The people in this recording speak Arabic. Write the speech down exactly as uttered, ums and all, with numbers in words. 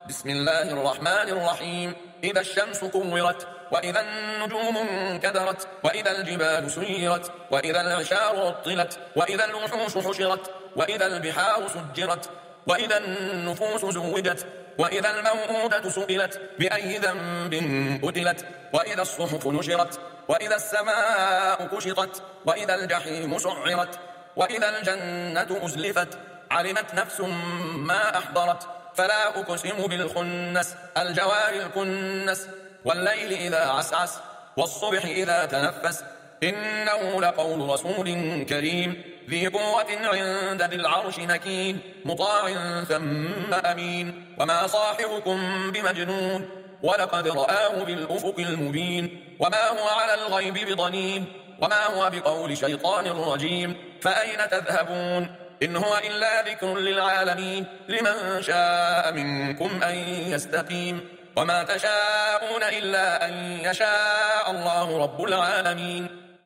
بسم الله الرحمن الرحيم. إذا الشمس كورت، وإذا النجوم انكدرت، وإذا الجبال سيرت، وإذا العشار عطلت، وإذا الوحوش حشرت، وإذا البحار سجرت، وإذا النفوس زوجت، وإذا الموءودة سئلت بأي ذنب قتلت، وإذا الصحف نشرت، وإذا السماء كشطت، وإذا الجحيم سعرت، وإذا الجنة أزلفت. علمت نفس ما أحضرت. فلا أقسم بالخنس، الجوار الكنس، والليل إذا عسعس، والصبح إذا تنفس. إنه لقول رسول كريم ذي قوة عند ذي العرش مكين، مطاع ثم أمين. وما صاحبكم بمجنون، ولقد رآه بالأفق المبين. وما هو على الغيب بضنين، وما هو بقول شيطان رجيم. فأين تذهبون؟ إن هو إلا ذكر للعالمين، لمن شاء منكم أن يستقيم. وما تشاءون إلا أن يشاء الله رب العالمين.